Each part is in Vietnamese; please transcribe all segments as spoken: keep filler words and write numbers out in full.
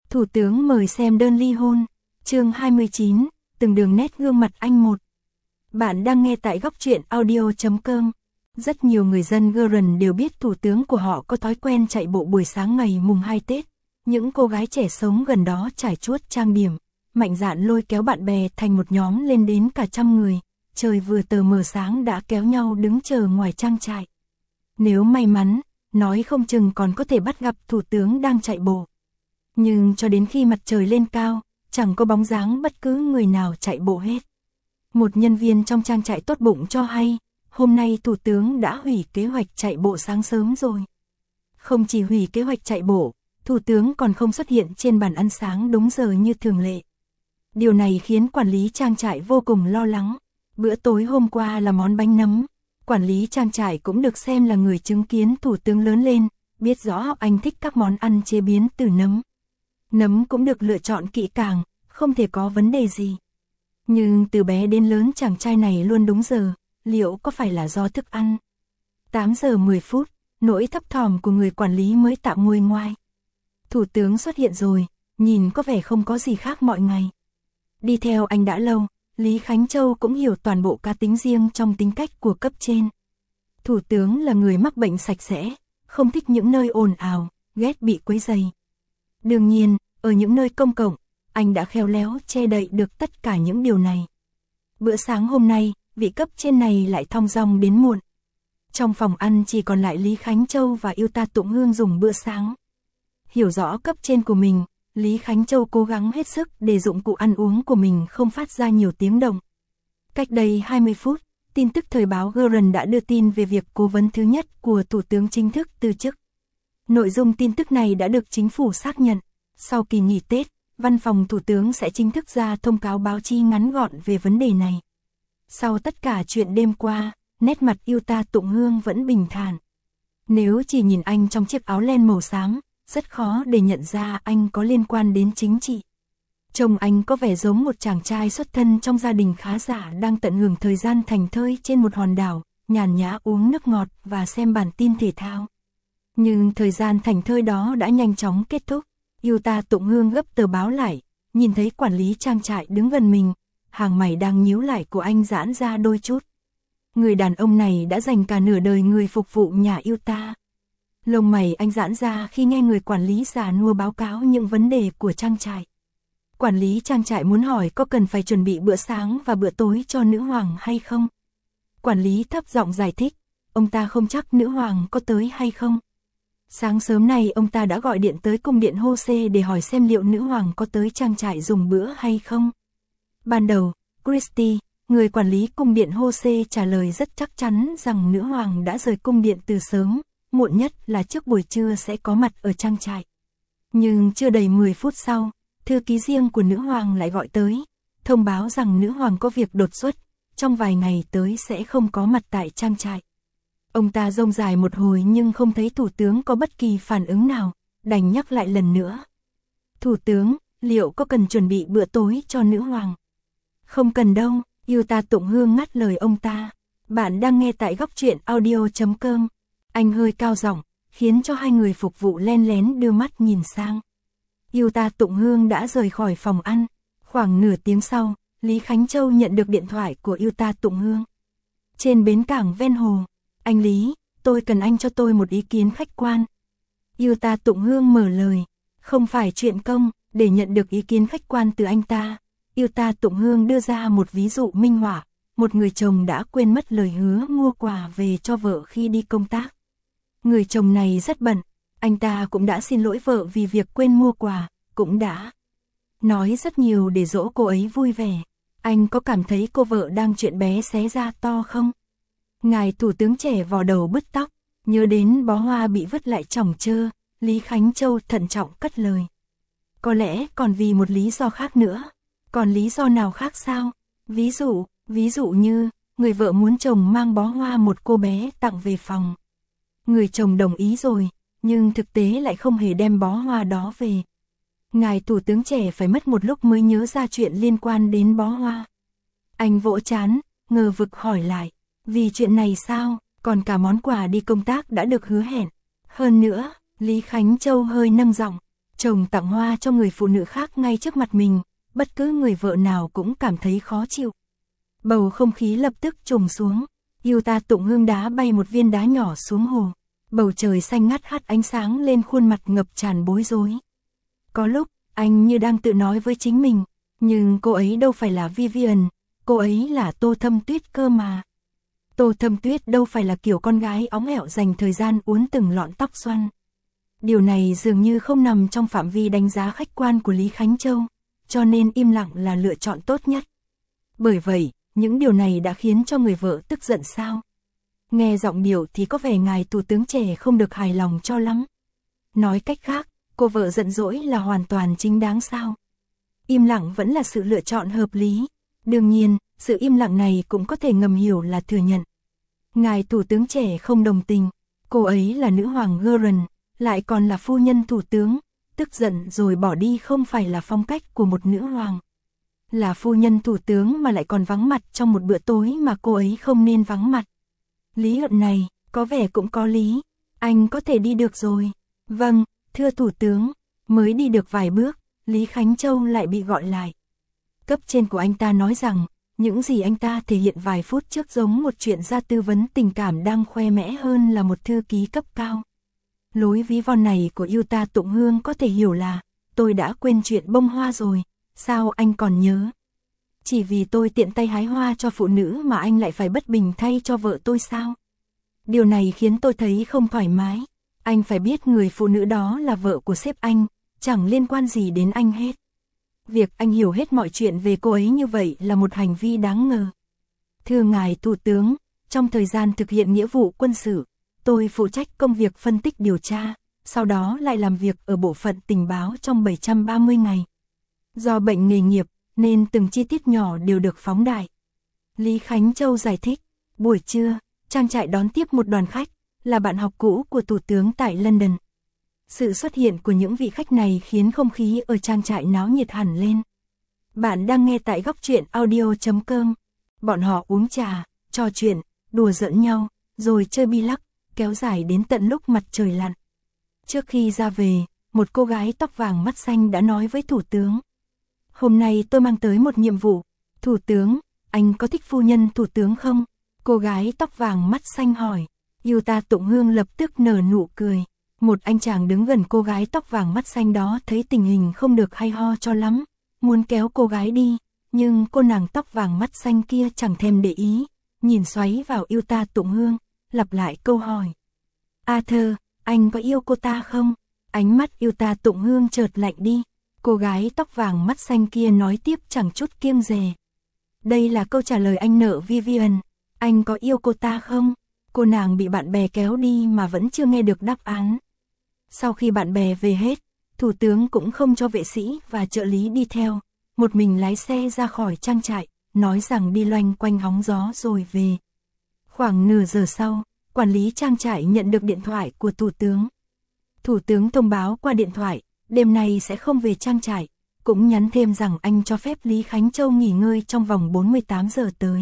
Thủ tướng mời xem đơn ly hôn, chương hai mươi chín, từng đường nét gương mặt anh một. Bạn đang nghe tại góc truyện audio chấm com. Rất nhiều người dân Guernsey đều biết thủ tướng của họ có thói quen chạy bộ buổi sáng ngày mùng hai Tết. Những cô gái trẻ sống gần đó trải chuốt trang điểm, mạnh dạn lôi kéo bạn bè thành một nhóm lên đến cả trăm người. Trời vừa tờ mờ sáng đã kéo nhau đứng chờ ngoài trang trại. Nếu may mắn, nói không chừng còn có thể bắt gặp thủ tướng đang chạy bộ. Nhưng cho đến khi mặt trời lên cao, chẳng có bóng dáng bất cứ người nào chạy bộ hết. Một nhân viên trong trang trại tốt bụng cho hay, hôm nay thủ tướng đã hủy kế hoạch chạy bộ sáng sớm rồi. Không chỉ hủy kế hoạch chạy bộ, thủ tướng còn không xuất hiện trên bàn ăn sáng đúng giờ như thường lệ. Điều này khiến quản lý trang trại vô cùng lo lắng. Bữa tối hôm qua là món bánh nấm. Quản lý trang trại cũng được xem là người chứng kiến thủ tướng lớn lên, biết rõ anh thích các món ăn chế biến từ nấm. Nấm cũng được lựa chọn kỹ càng, không thể có vấn đề gì. Nhưng từ bé đến lớn chàng trai này luôn đúng giờ, liệu có phải là do thức ăn? tám giờ mười phút, nỗi thấp thỏm của người quản lý mới tạm nguôi ngoai. Thủ tướng xuất hiện rồi, nhìn có vẻ không có gì khác mọi ngày. Đi theo anh đã lâu, Lý Khánh Châu cũng hiểu toàn bộ cá tính riêng trong tính cách của cấp trên. Thủ tướng là người mắc bệnh sạch sẽ, không thích những nơi ồn ào, ghét bị quấy rầy. Đương nhiên, ở những nơi công cộng, anh đã khéo léo che đậy được tất cả những điều này. Bữa sáng hôm nay, vị cấp trên này lại thong dong đến muộn. Trong phòng ăn chỉ còn lại Lý Khánh Châu và Yêu Ta Tụng Hương dùng bữa sáng. Hiểu rõ cấp trên của mình, Lý Khánh Châu cố gắng hết sức để dụng cụ ăn uống của mình không phát ra nhiều tiếng động. Cách đây hai mươi phút, tin tức thời báo Guernsey đã đưa tin về việc cố vấn thứ nhất của Thủ tướng chính thức từ chức. Nội dung tin tức này đã được chính phủ xác nhận. Sau kỳ nghỉ Tết, văn phòng Thủ tướng sẽ chính thức ra thông cáo báo chí ngắn gọn về vấn đề này. Sau tất cả chuyện đêm qua, nét mặt Yêu Ta Tụng Hương vẫn bình thản. Nếu chỉ nhìn anh trong chiếc áo len màu xám, rất khó để nhận ra anh có liên quan đến chính trị. Trông anh có vẻ giống một chàng trai xuất thân trong gia đình khá giả đang tận hưởng thời gian thành thơi trên một hòn đảo, nhàn nhã uống nước ngọt và xem bản tin thể thao. Nhưng thời gian thành thơi đó đã nhanh chóng kết thúc. Yêu Ta Tụng Hương gấp tờ báo lại, nhìn thấy quản lý trang trại đứng gần mình, hàng mày đang nhíu lại của anh giãn ra đôi chút. Người đàn ông này đã dành cả nửa đời người phục vụ nhà Yêu Ta. Lông mày anh giãn ra khi nghe người quản lý già nua báo cáo những vấn đề của trang trại. Quản lý trang trại muốn hỏi có cần phải chuẩn bị bữa sáng và bữa tối cho nữ hoàng hay không. Quản lý thấp giọng giải thích, ông ta không chắc nữ hoàng có tới hay không. Sáng sớm nay ông ta đã gọi điện tới cung điện Jose để hỏi xem liệu nữ hoàng có tới trang trại dùng bữa hay không. Ban đầu, Christie, người quản lý cung điện Jose trả lời rất chắc chắn rằng nữ hoàng đã rời cung điện từ sớm, muộn nhất là trước buổi trưa sẽ có mặt ở trang trại. Nhưng chưa đầy mười phút sau, thư ký riêng của nữ hoàng lại gọi tới, thông báo rằng nữ hoàng có việc đột xuất, trong vài ngày tới sẽ không có mặt tại trang trại. Ông ta rông dài một hồi nhưng không thấy thủ tướng có bất kỳ phản ứng nào, đành nhắc lại lần nữa. Thủ tướng, liệu có cần chuẩn bị bữa tối cho nữ hoàng? Không cần đâu, Yêu Ta Tụng Hương ngắt lời ông ta. Bạn đang nghe tại góc truyện audio chấm com. Anh hơi cao giọng, khiến cho hai người phục vụ len lén đưa mắt nhìn sang. Yêu Ta Tụng Hương đã rời khỏi phòng ăn. Khoảng nửa tiếng sau, Lý Khánh Châu nhận được điện thoại của Yêu Ta Tụng Hương. Trên bến cảng ven hồ, anh Lý, tôi cần anh cho tôi một ý kiến khách quan. Yêu Ta Tụng Hương mở lời, không phải chuyện công, để nhận được ý kiến khách quan từ anh ta. Yêu Ta Tụng Hương đưa ra một ví dụ minh họa, một người chồng đã quên mất lời hứa mua quà về cho vợ khi đi công tác. Người chồng này rất bận, anh ta cũng đã xin lỗi vợ vì việc quên mua quà, cũng đã nói rất nhiều để dỗ cô ấy vui vẻ. Anh có cảm thấy cô vợ đang chuyện bé xé ra to không? Ngài thủ tướng trẻ vò đầu bứt tóc, nhớ đến bó hoa bị vứt lại chỏng chơ, Lý Khánh Châu thận trọng cất lời. Có lẽ còn vì một lý do khác nữa. Còn lý do nào khác sao? Ví dụ, ví dụ như, người vợ muốn chồng mang bó hoa một cô bé tặng về phòng. Người chồng đồng ý rồi, nhưng thực tế lại không hề đem bó hoa đó về. Ngài thủ tướng trẻ phải mất một lúc mới nhớ ra chuyện liên quan đến bó hoa. Anh vỗ trán, ngờ vực hỏi lại, vì chuyện này sao, còn cả món quà đi công tác đã được hứa hẹn. Hơn nữa, Lý Khánh Châu hơi nâng giọng, Chồng tặng hoa cho người phụ nữ khác ngay trước mặt mình, bất cứ người vợ nào cũng cảm thấy khó chịu. Bầu không khí lập tức trùng xuống, Yuta tụng hương đá bay một viên đá nhỏ xuống hồ. Bầu trời xanh ngắt hắt ánh sáng lên khuôn mặt ngập tràn bối rối. Có lúc, anh như đang tự nói với chính mình, nhưng cô ấy đâu phải là Vivian, cô ấy là Tô Thâm Tuyết cơ mà. Tô Thâm Tuyết đâu phải là kiểu con gái óng ẻo dành thời gian uốn từng lọn tóc xoăn. Điều này dường như không nằm trong phạm vi đánh giá khách quan của Lý Khánh Châu, cho nên im lặng là lựa chọn tốt nhất. Bởi vậy, những điều này đã khiến cho người vợ tức giận sao? Nghe giọng điệu thì có vẻ ngài thủ tướng trẻ không được hài lòng cho lắm. Nói cách khác, cô vợ giận dỗi là hoàn toàn chính đáng sao? Im lặng vẫn là sự lựa chọn hợp lý. Đương nhiên, sự im lặng này cũng có thể ngầm hiểu là thừa nhận. Ngài thủ tướng trẻ không đồng tình, cô ấy là nữ hoàng Gurren, lại còn là phu nhân thủ tướng, tức giận rồi bỏ đi không phải là phong cách của một nữ hoàng. Là phu nhân thủ tướng mà lại còn vắng mặt trong một bữa tối mà cô ấy không nên vắng mặt. Lý luận này, có vẻ cũng có lý, anh có thể đi được rồi. Vâng, thưa thủ tướng, mới đi được vài bước, Lý Khánh Châu lại bị gọi lại. Cấp trên của anh ta nói rằng, những gì anh ta thể hiện vài phút trước giống một chuyện ra tư vấn tình cảm đang khoe mẽ hơn là một thư ký cấp cao. Lối ví von này của Yuta Tụng Hương có thể hiểu là, tôi đã quên chuyện bông hoa rồi, sao anh còn nhớ? Chỉ vì tôi tiện tay hái hoa cho phụ nữ mà anh lại phải bất bình thay cho vợ tôi sao? Điều này khiến tôi thấy không thoải mái. Anh phải biết người phụ nữ đó là vợ của sếp anh, chẳng liên quan gì đến anh hết. Việc anh hiểu hết mọi chuyện về cô ấy như vậy là một hành vi đáng ngờ. Thưa ngài thủ tướng, trong thời gian thực hiện nghĩa vụ quân sự, tôi phụ trách công việc phân tích điều tra, sau đó lại làm việc ở bộ phận tình báo trong bảy trăm ba mươi ngày. Do bệnh nghề nghiệp, nên từng chi tiết nhỏ đều được phóng đại. Lý Khánh Châu giải thích, buổi trưa, trang trại đón tiếp một đoàn khách, là bạn học cũ của thủ tướng tại London. Sự xuất hiện của những vị khách này khiến không khí ở trang trại náo nhiệt hẳn lên. Bạn đang nghe tại góc truyện audio chấm com. Bọn họ uống trà, trò chuyện, đùa giỡn nhau, rồi chơi bi lắc, kéo dài đến tận lúc mặt trời lặn. Trước khi ra về, một cô gái tóc vàng mắt xanh đã nói với thủ tướng. Hôm nay tôi mang tới một nhiệm vụ. Thủ tướng, anh có thích phu nhân thủ tướng không? Cô gái tóc vàng mắt xanh hỏi. Yuta Tụng Hương lập tức nở nụ cười. Một anh chàng đứng gần cô gái tóc vàng mắt xanh đó thấy tình hình không được hay ho cho lắm, muốn kéo cô gái đi, nhưng cô nàng tóc vàng mắt xanh kia chẳng thèm để ý, nhìn xoáy vào Yuta Tụng Hương, lặp lại câu hỏi. Arthur, anh có yêu cô ta không? Ánh mắt Yuta Tụng Hương chợt lạnh đi. Cô gái tóc vàng mắt xanh kia nói tiếp chẳng chút kiêng dè. Đây là câu trả lời anh nợ Vivian. Anh có yêu cô ta không? Cô nàng bị bạn bè kéo đi mà vẫn chưa nghe được đáp án. Sau khi bạn bè về hết, thủ tướng cũng không cho vệ sĩ và trợ lý đi theo. Một mình lái xe ra khỏi trang trại, nói rằng đi loanh quanh hóng gió rồi về. Khoảng nửa giờ sau, quản lý trang trại nhận được điện thoại của thủ tướng. Thủ tướng thông báo qua điện thoại, đêm nay sẽ không về trang trại, cũng nhắn thêm rằng anh cho phép Lý Khánh Châu nghỉ ngơi trong vòng bốn mươi tám giờ tới.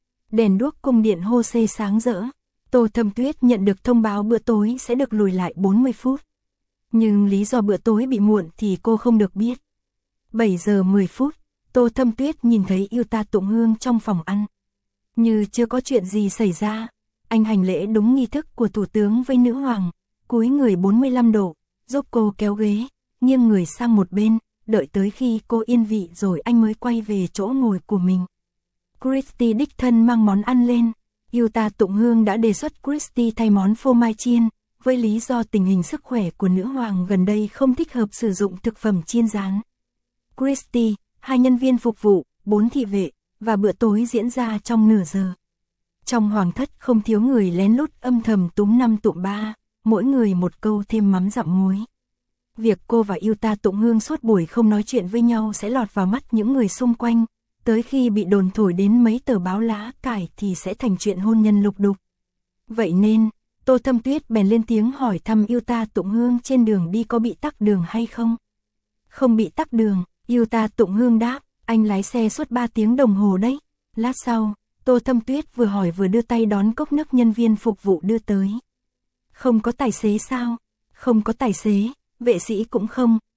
Đèn đuốc cung điện hô xê sáng rỡ, Tô Thâm Tuyết nhận được thông báo bữa tối sẽ được lùi lại bốn mươi phút. Nhưng lý do bữa tối bị muộn thì cô không được biết. bảy giờ mười phút, Tô Thâm Tuyết nhìn thấy Yuta Tụng Hương trong phòng ăn. Như chưa có chuyện gì xảy ra, anh hành lễ đúng nghi thức của thủ tướng với nữ hoàng, cúi người bốn mươi lăm độ, giúp cô kéo ghế, nghiêng người sang một bên, đợi tới khi cô yên vị rồi anh mới quay về chỗ ngồi của mình. Christy đích thân mang món ăn lên. Yuta Tụng Hương đã đề xuất Christy thay món phô mai chiên, với lý do tình hình sức khỏe của nữ hoàng gần đây không thích hợp sử dụng thực phẩm chiên rán. Christy, hai nhân viên phục vụ, bốn thị vệ, và bữa tối diễn ra trong nửa giờ. Trong hoàng thất không thiếu người lén lút âm thầm túm năm tụm ba, mỗi người một câu thêm mắm dặm muối. Việc cô và Yuta Tụng Hương suốt buổi không nói chuyện với nhau sẽ lọt vào mắt những người xung quanh, tới khi bị đồn thổi đến mấy tờ báo lá cải thì sẽ thành chuyện hôn nhân lục đục. Vậy nên, Tô Thâm Tuyết bèn lên tiếng hỏi thăm Yuta Tụng Hương trên đường đi có bị tắc đường hay không. Không bị tắc đường, Yuta Tụng Hương đáp, anh lái xe suốt ba tiếng đồng hồ đấy. Lát sau, Tô Thâm Tuyết vừa hỏi vừa đưa tay đón cốc nước nhân viên phục vụ đưa tới. Không có tài xế sao? Không có tài xế, vệ sĩ cũng không,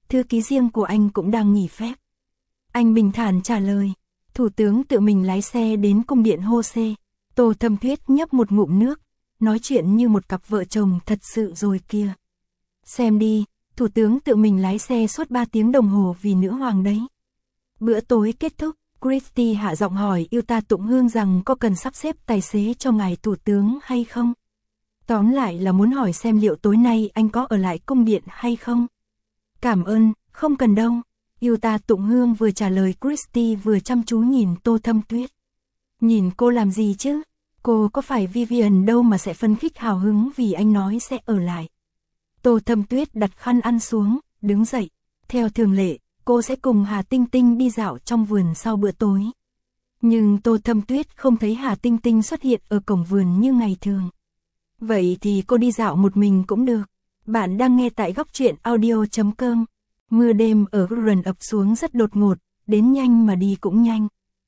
thư ký riêng của anh cũng đang nghỉ phép. Anh bình thản trả lời. Thủ tướng tự mình lái xe đến cung điện Hô-xê. Tô Thâm Tuyết nhấp một ngụm nước, nói chuyện như một cặp vợ chồng thật sự rồi kìa. Xem đi, thủ tướng tự mình lái xe suốt ba tiếng đồng hồ vì nữ hoàng đấy. Bữa tối kết thúc, Christie hạ giọng hỏi Yuta Tụng Hương rằng có cần sắp xếp tài xế cho ngài thủ tướng hay không. Tóm lại là muốn hỏi xem liệu tối nay anh có ở lại cung điện hay không. Cảm ơn, không cần đâu. Yuta Tụng Hương vừa trả lời Christie vừa chăm chú nhìn Tô Thâm Tuyết. Nhìn cô làm gì chứ? Cô có phải Vivian đâu mà sẽ phấn khích hào hứng vì anh nói sẽ ở lại. Tô Thâm Tuyết đặt khăn ăn xuống, đứng dậy. Theo thường lệ, cô sẽ cùng Hà Tinh Tinh đi dạo trong vườn sau bữa tối. Nhưng Tô Thâm Tuyết không thấy Hà Tinh Tinh xuất hiện ở cổng vườn như ngày thường. Vậy thì cô đi dạo một mình cũng được. Bạn đang nghe tại góc truyện audio chấm com. Mưa đêm ở Gurren ập xuống rất đột ngột, đến nhanh mà đi cũng nhanh.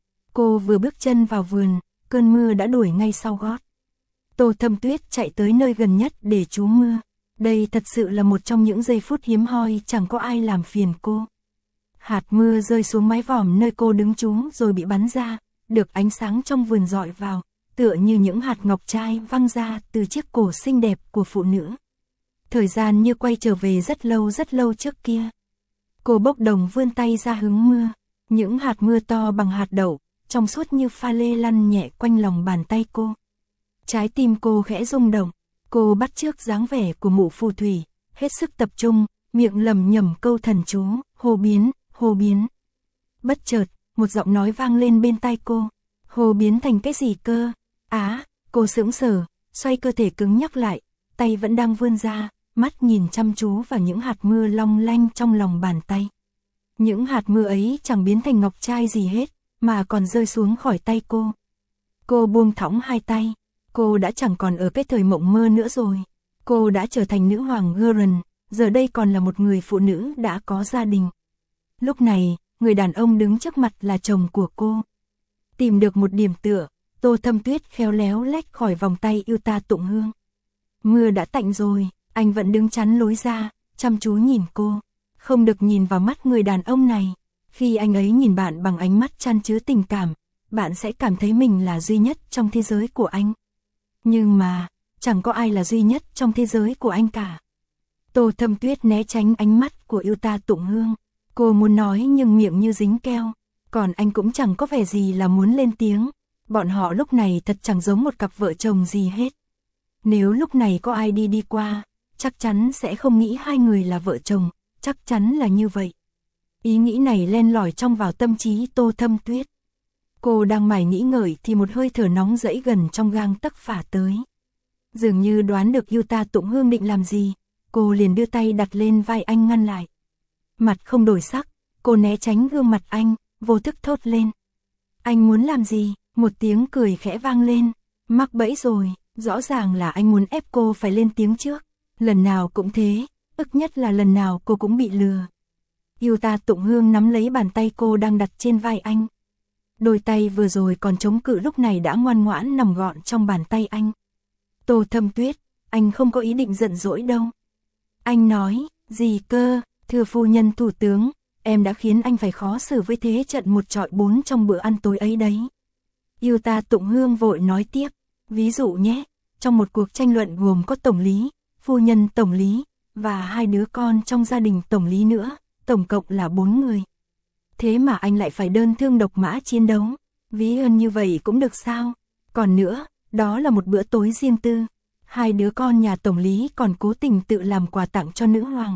Cô vừa bước chân vào vườn, cơn mưa đã đuổi ngay sau gót. Tô Thâm Tuyết chạy tới nơi gần nhất để trú mưa. Đây thật sự là một trong những giây phút hiếm hoi chẳng có ai làm phiền cô. Hạt mưa rơi xuống mái vòm nơi cô đứng trú rồi bị bắn ra, được ánh sáng trong vườn rọi vào, tựa như những hạt ngọc trai văng ra từ chiếc cổ xinh đẹp của phụ nữ. Thời gian như quay trở về rất lâu rất lâu trước kia. Cô bốc đồng vươn tay ra hứng mưa, những hạt mưa to bằng hạt đậu, trong suốt như pha lê lăn nhẹ quanh lòng bàn tay cô. Trái tim cô khẽ rung động, cô bắt chước dáng vẻ của mụ phù thủy, hết sức tập trung, miệng lẩm nhẩm câu thần chú, hô biến, hô biến. Bất chợt, một giọng nói vang lên bên tai cô, hô biến thành cái gì cơ? Á, cô sững sờ, xoay cơ thể cứng nhắc lại, tay vẫn đang vươn ra, mắt nhìn chăm chú vào những hạt mưa long lanh trong lòng bàn tay. Những hạt mưa ấy chẳng biến thành ngọc trai gì hết, mà còn rơi xuống khỏi tay cô. Cô buông thõng hai tay, cô đã chẳng còn ở cái thời mộng mơ nữa rồi. Cô đã trở thành nữ hoàng Gurren, giờ đây còn là một người phụ nữ đã có gia đình. Lúc này, người đàn ông đứng trước mặt là chồng của cô. Tìm được một điểm tựa, Tô Thâm Tuyết khéo léo lách khỏi vòng tay Yuta Tụng Hương. Mưa đã tạnh rồi, anh vẫn đứng chắn lối ra, chăm chú nhìn cô. Không được nhìn vào mắt người đàn ông này. Khi anh ấy nhìn bạn bằng ánh mắt chan chứa tình cảm, bạn sẽ cảm thấy mình là duy nhất trong thế giới của anh. Nhưng mà, chẳng có ai là duy nhất trong thế giới của anh cả. Tô Thâm Tuyết né tránh ánh mắt của Yuta Tụng Hương. Cô muốn nói nhưng miệng như dính keo. Còn anh cũng chẳng có vẻ gì là muốn lên tiếng. Bọn họ lúc này thật chẳng giống một cặp vợ chồng gì hết. Nếu lúc này có ai đi đi qua, chắc chắn sẽ không nghĩ hai người là vợ chồng, chắc chắn là như vậy. Ý nghĩ này len lỏi trong vào tâm trí Tô Thâm Tuyết. Cô đang mải nghĩ ngợi thì một hơi thở nóng rẫy gần trong gang tấc phả tới. Dường như đoán được Yuta Tụng Hương định làm gì, cô liền đưa tay đặt lên vai anh ngăn lại. Mặt không đổi sắc, cô né tránh gương mặt anh, vô thức thốt lên. Anh muốn làm gì? Một tiếng cười khẽ vang lên. Mắc bẫy rồi, rõ ràng là anh muốn ép cô phải lên tiếng trước. Lần nào cũng thế, ức nhất là lần nào cô cũng bị lừa. Yuta Tụng Hương nắm lấy bàn tay cô đang đặt trên vai anh. Đôi tay vừa rồi còn chống cự lúc này đã ngoan ngoãn nằm gọn trong bàn tay anh. Tô Thâm Tuyết, anh không có ý định giận dỗi đâu. Anh nói, gì cơ, thưa phu nhân thủ tướng, em đã khiến anh phải khó xử với thế trận một trọi bốn trong bữa ăn tối ấy đấy. Yuta Tụng Hương vội nói tiếp, ví dụ nhé, trong một cuộc tranh luận gồm có tổng lý, phu nhân tổng lý, và hai đứa con trong gia đình tổng lý nữa, tổng cộng là bốn người. Thế mà anh lại phải đơn thương độc mã chiến đấu, ví ơn như vậy cũng được sao? Còn nữa, đó là một bữa tối riêng tư, hai đứa con nhà tổng lý còn cố tình tự làm quà tặng cho nữ hoàng.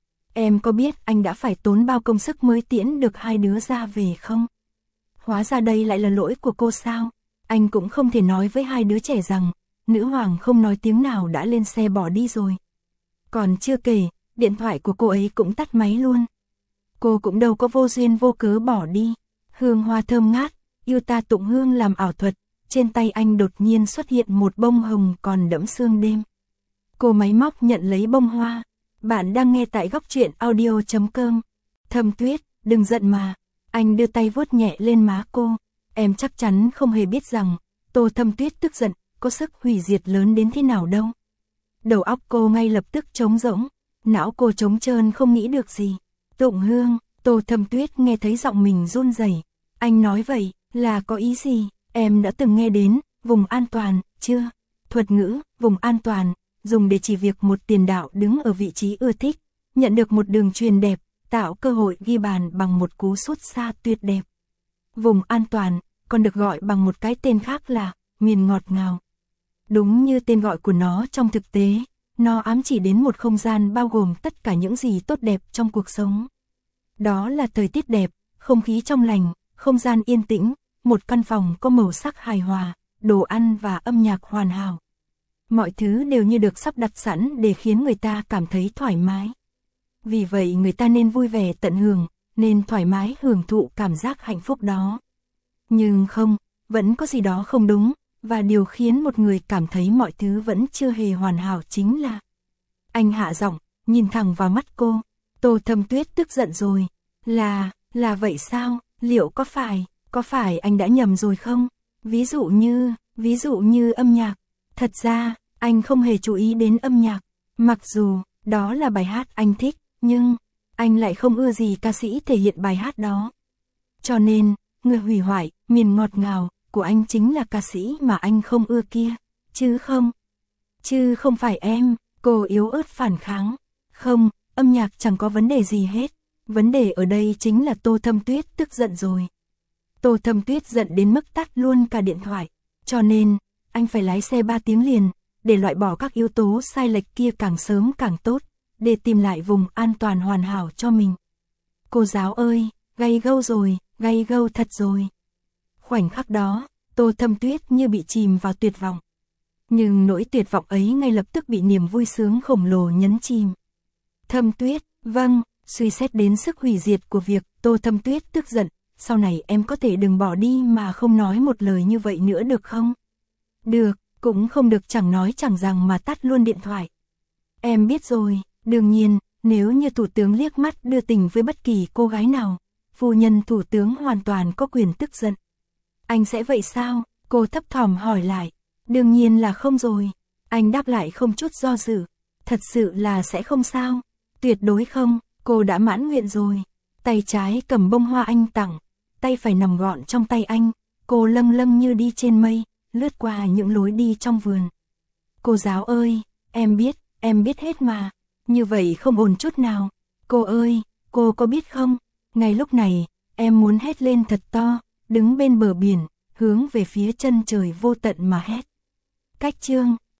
Em có biết anh đã phải tốn bao công sức mới tiễn được hai đứa ra về không? Hóa ra đây lại là lỗi của cô sao? Anh cũng không thể nói với hai đứa trẻ rằng, nữ hoàng không nói tiếng nào đã lên xe bỏ đi rồi. Còn chưa kể, điện thoại của cô ấy cũng tắt máy luôn. Cô cũng đâu có vô duyên vô cớ bỏ đi. Hương hoa thơm ngát, Yuta Tụng Hương làm ảo thuật, trên tay anh đột nhiên xuất hiện một bông hồng còn đẫm sương đêm. Cô máy móc nhận lấy bông hoa. Bạn đang nghe tại góc truyện audio chấm com. Thâm Tuyết, đừng giận mà. Anh đưa tay vuốt nhẹ lên má cô. Em chắc chắn không hề biết rằng, Tô Thâm Tuyết tức giận, có sức hủy diệt lớn đến thế nào đâu. Đầu óc cô ngay lập tức trống rỗng, não cô trống trơn không nghĩ được gì. Tụng Hương, Tô Thâm Tuyết nghe thấy giọng mình run rẩy. Anh nói vậy, là có ý gì? Em đã từng nghe đến, vùng an toàn, chưa? Thuật ngữ, vùng an toàn, dùng để chỉ việc một tiền đạo đứng ở vị trí ưa thích, nhận được một đường truyền đẹp, tạo cơ hội ghi bàn bằng một cú sút xa tuyệt đẹp. Vùng an toàn, còn được gọi bằng một cái tên khác là miền ngọt ngào. Đúng như tên gọi của nó trong thực tế, nó ám chỉ đến một không gian bao gồm tất cả những gì tốt đẹp trong cuộc sống. Đó là thời tiết đẹp, không khí trong lành, không gian yên tĩnh, một căn phòng có màu sắc hài hòa, đồ ăn và âm nhạc hoàn hảo. Mọi thứ đều như được sắp đặt sẵn để khiến người ta cảm thấy thoải mái. Vì vậy người ta nên vui vẻ tận hưởng, nên thoải mái hưởng thụ cảm giác hạnh phúc đó. Nhưng không, vẫn có gì đó không đúng, và điều khiến một người cảm thấy mọi thứ vẫn chưa hề hoàn hảo chính là... Anh hạ giọng, nhìn thẳng vào mắt cô. Tô Thâm Tuyết tức giận rồi. Là, là vậy sao? Liệu có phải, có phải anh đã nhầm rồi không? Ví dụ như, ví dụ như âm nhạc. Thật ra, anh không hề chú ý đến âm nhạc. Mặc dù, đó là bài hát anh thích, nhưng, anh lại không ưa gì ca sĩ thể hiện bài hát đó. Cho nên, người hủy hoại, miền ngọt ngào của anh chính là ca sĩ mà anh không ưa kia, chứ không. Chứ không phải em, cô yếu ớt phản kháng. Không, âm nhạc chẳng có vấn đề gì hết. Vấn đề ở đây chính là Tô Thâm Tuyết tức giận rồi. Tô Thâm Tuyết giận đến mức tắt luôn cả điện thoại. Cho nên, anh phải lái xe ba tiếng liền, để loại bỏ các yếu tố sai lệch kia càng sớm càng tốt, để tìm lại vùng an toàn hoàn hảo cho mình. Cô giáo ơi, gay gâu rồi, gay gâu thật rồi. Khoảnh khắc đó, Tô Thâm Tuyết như bị chìm vào tuyệt vọng. Nhưng nỗi tuyệt vọng ấy ngay lập tức bị niềm vui sướng khổng lồ nhấn chìm. Thâm Tuyết, vâng, suy xét đến sức hủy diệt của việc, Tô Thâm Tuyết tức giận, sau này em có thể đừng bỏ đi mà không nói một lời như vậy nữa được không? Được, cũng không được chẳng nói chẳng rằng mà tắt luôn điện thoại. Em biết rồi, đương nhiên, nếu như thủ tướng liếc mắt đưa tình với bất kỳ cô gái nào, phu nhân thủ tướng hoàn toàn có quyền tức giận. Anh sẽ vậy sao? Cô thấp thỏm hỏi lại. Đương nhiên là không rồi. Anh đáp lại không chút do dự. Thật sự là sẽ không sao. Tuyệt đối không, cô đã mãn nguyện rồi. Tay trái cầm bông hoa anh tặng, tay phải nằm gọn trong tay anh. Cô lâng lâng như đi trên mây, lướt qua những lối đi trong vườn. Cô giáo ơi, em biết, em biết hết mà. Như vậy không ổn chút nào. Cô ơi, cô có biết không? Ngay lúc này, em muốn hét lên thật to, đứng bên bờ biển, hướng về phía chân trời vô tận mà hét. Cách chương